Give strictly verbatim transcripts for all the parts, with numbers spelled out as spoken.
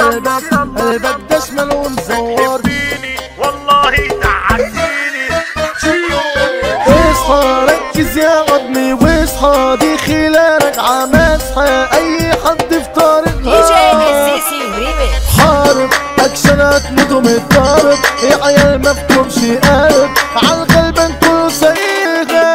قلبك قلبك ده شمال ومزور والله تعبتيني. اصحى ركز يا عظمي واصحى، دي خيلة راجعة مسحة أي حد في طريقها. حارب أكشن هتموت ومتضارب، يا عيال مفهومش قلب عالغلبان كله سايقة.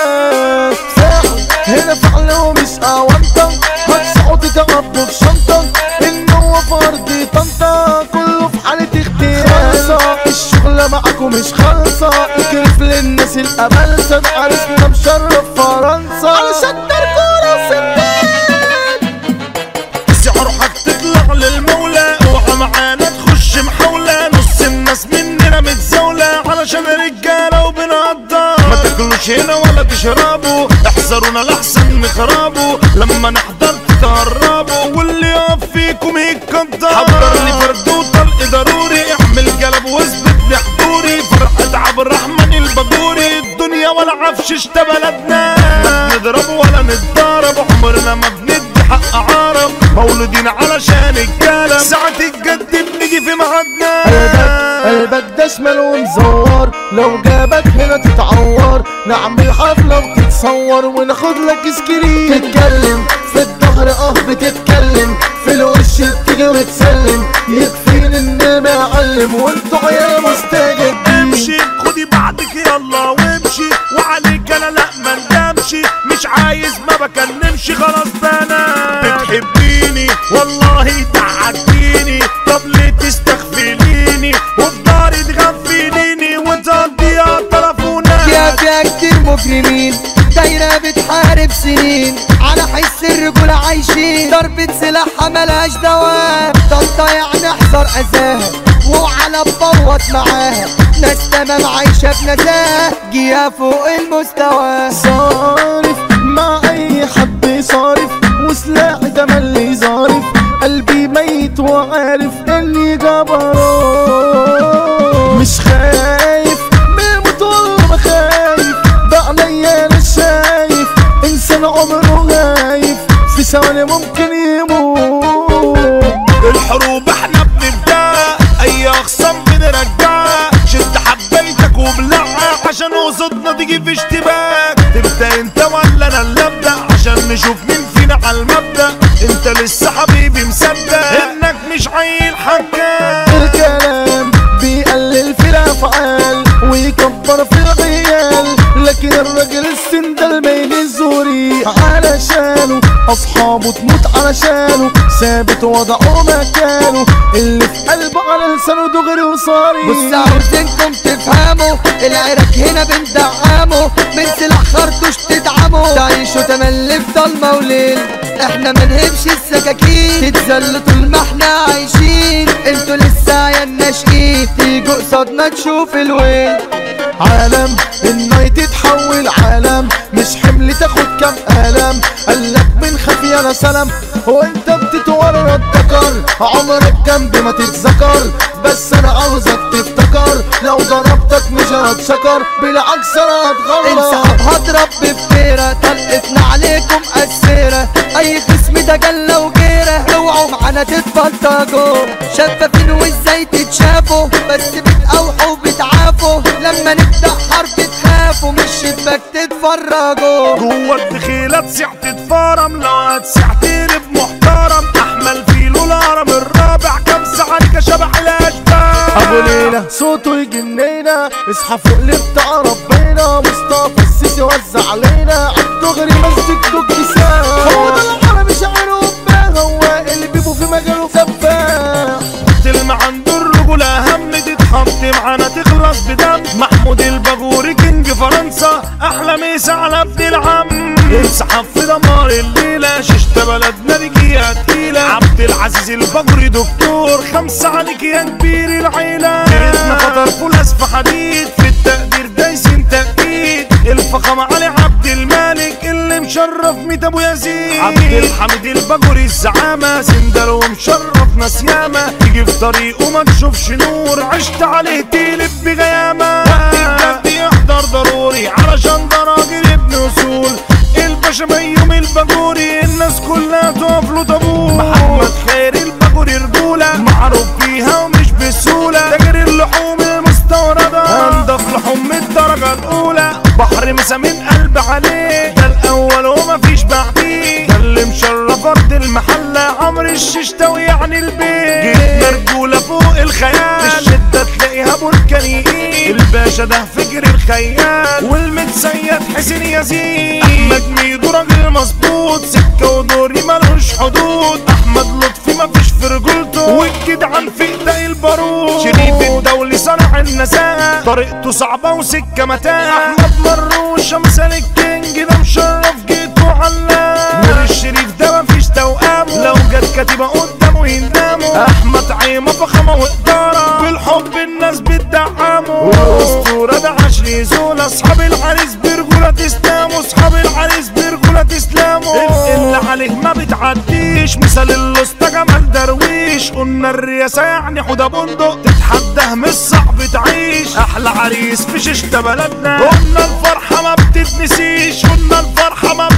ساحل هنا فعل ومش أونطة، هتسعوا تتعبوا في شنطة، النوة في أرض طنطا كله في حالة اختيار. الشغلة معاكم مش خالصة، اكرف للناس الأبلسة، عرسنا مشرف فرنسا علشان تركونا سنين. سعر حق تطلع للمولى، اوعى معانا تخش محاولة، نص الناس مننا متزاولة علشان رجالة وبنقدر. ما تاكلوش هنا ولا تشربوا، احذرونا لحسن نخربوا، لما نحضر تتهربوا واللي يقف فيكم يتقدر. حضرني فرد وطلق ضروري، اعمل جلب واثبت لي حضوري، فرقة عبد الرحمن الباجوري، الدنيا ولا عفش اشتا بلدنا، ما بنضرب ولا نتضارب، عمرنا ما بندي حق عرب، مولودين علشان الكلام، ساعة الجد بنيجي في ميعادنا. قلبك قلبك ده شمال ومزور، لو جابك هنا تتعور، نعمل حفلة وتتصور وناخد لك سكرين. تتكلم في الظهر اه بتتكلم، في الوش بتيجي وتسلم، يكفيني اني معلم وانتوا عيال مستجدين. امشي خدي بعدك يلا وامشي، وعليك انا لا ما ندمشي، مش عايز ما بكلمش خلاص بنا. بتحبيني والله تعبتيني، طب ليه تستغفليني وبداري تغفليني وتقضيها طرفونا. فيها فيها كتير مجرمين دايرة بتحارب سنين، على حس الرجولة عايشين، ضربة سلاحها ملهاش دواء، طنطا يعني احذر اذاها وعلى بفوت معاها، ناس تمام عايشة بنزاهة جيها فوق المستوى. صارف مع اي حد صارف، وسلاحي ده ملي ظارف، قلبي ميت وعارف اني جبروت، مش خايف من الموت والله ما خايف، بعليا انا شايف انسان عمره غايف في ثواني ممكن يموت. الحروب احنا بنبدأ، اي اخصام بنرجعها، شد حبيتك وبلعها عشان قصدنا تيجي في اشتباك. تبدأ انت ولا انا اللي ابدأ عشان نشوف مين فينا على المبدأ، انت لسه حبيبي مصدق انك مش عيل حكاك. الكلام بيقلل في الافعال ويكبر في العيال، لكن الراجل السندل ما ينزوري علشانه، اصحابه تموت علشانه، ثابت وضعه مكانه، اللي في قلبه على لسانه دغري وصاري. بص عاوزينكم تفهموا العراك هنا بندعمه، من سلاح خرطوش تدعمه، تعيشوا تملي في ضلمة وليل، احنا منهبش السكاكين، تتذلوا طول ما احنا عايشين، انتوا لسه يا الناشئين، تيجوا قصادنا تشوف الويل. عالم النايت تتحول عالم، مش حمل تاخد كام قلم، قالك من خفي انا سلام، وانت بتتورط ذكر، عمرك جنبي ما تتذكر، بس انا عاوزك تفتكر، لو ضربتك مش هتشكر، بالعكس انا هتغلط. انسحب هضرب بفتيرة، طلقتنا عليكم قسيرة، اي خصم ده جلة وجيرة، اوعوا معانا تتبلطجوا، شفافين وازاي تتشافوا، بس بتقاوحوا وبتعافوا، لما نبدأ حرب تخافوا، مش شباك تتفرجوا. جوه الدخيلة تسيح تتفرم، لو هتسيح تقلب محترم، احمل فيلو الهرم الرابع، كام ساعة لك شبح الاشباح. ابو ليلى صوته يجنينا، اصحى فوق اللي بتاع ربنا، مصطفى السيسي وزع علينا، عالدغري مسكته بكسان، هو ده العربي شعره وباه، هو اللي بيبو في مجاله سفاح. تلمع عند الرجولة هم تتحط معانا تخلص بدم، محمود الباجوري كينج فرنسا، احلى ميس على ابن العم، انسحب في دمار الليلة، ششت بلدنا رجيها تقيلة، عبد العزيز الباجوري دكتور، خمسة عليك يا كبير العيلة، جيتنا خطر فولاس في حديد، في التقدير دايسين تأكيد، الفخامة علي عبد الملك اللي مشرف ميت ابو يزيد، عبد الحميد الباجوري الزعامة، سندل ومشرف ناس ياما، تيجي في طريقه ما تشوفش نور، عشت عليه تقلب بغيامة، وقت الجد يحضر ضروري علشان ده راجل ابن اصول، الباشا بيوم الباجوري الناس كلها تقف له طابور، محمد خير الباجوري رجولة. المحلة عمرو الششتاوي يعني البيت جيتنا رجولة فوق الخيال الشدة تلاقيها بركانيين الباشا ده فكر الخيال والمتسيد حسين يزيد احمد ميدو راجل مظبوط سكة ودوري ملوش حدود احمد لطفي مفيش في رجولته والجدعان في ايدي البارود شريف الدولي صنع النساء طريقته صعبة وسكة متاع احمد مروش مثال الكينج ده مشرف جيته علام نور الشريف ده مفيش توأمه لو جت كاتبة قدامه يندموا احمد عيمة فخامة وإدارة بالحب الناس بتدعمه والاسطورة ده عشري زول اصحاب العريس برجولة تسلموا اصحاب العريس برجولة تسلموا اللي عليه ما بتعديش مثال الاسطى جمال درويش قلنا الرياسة يعني حوده بندق تتحداه مش صعب تعيش احلى عريس في شيشة بلدنا قلنا الفرحة ما بتتنسيش قلنا الفرحة ما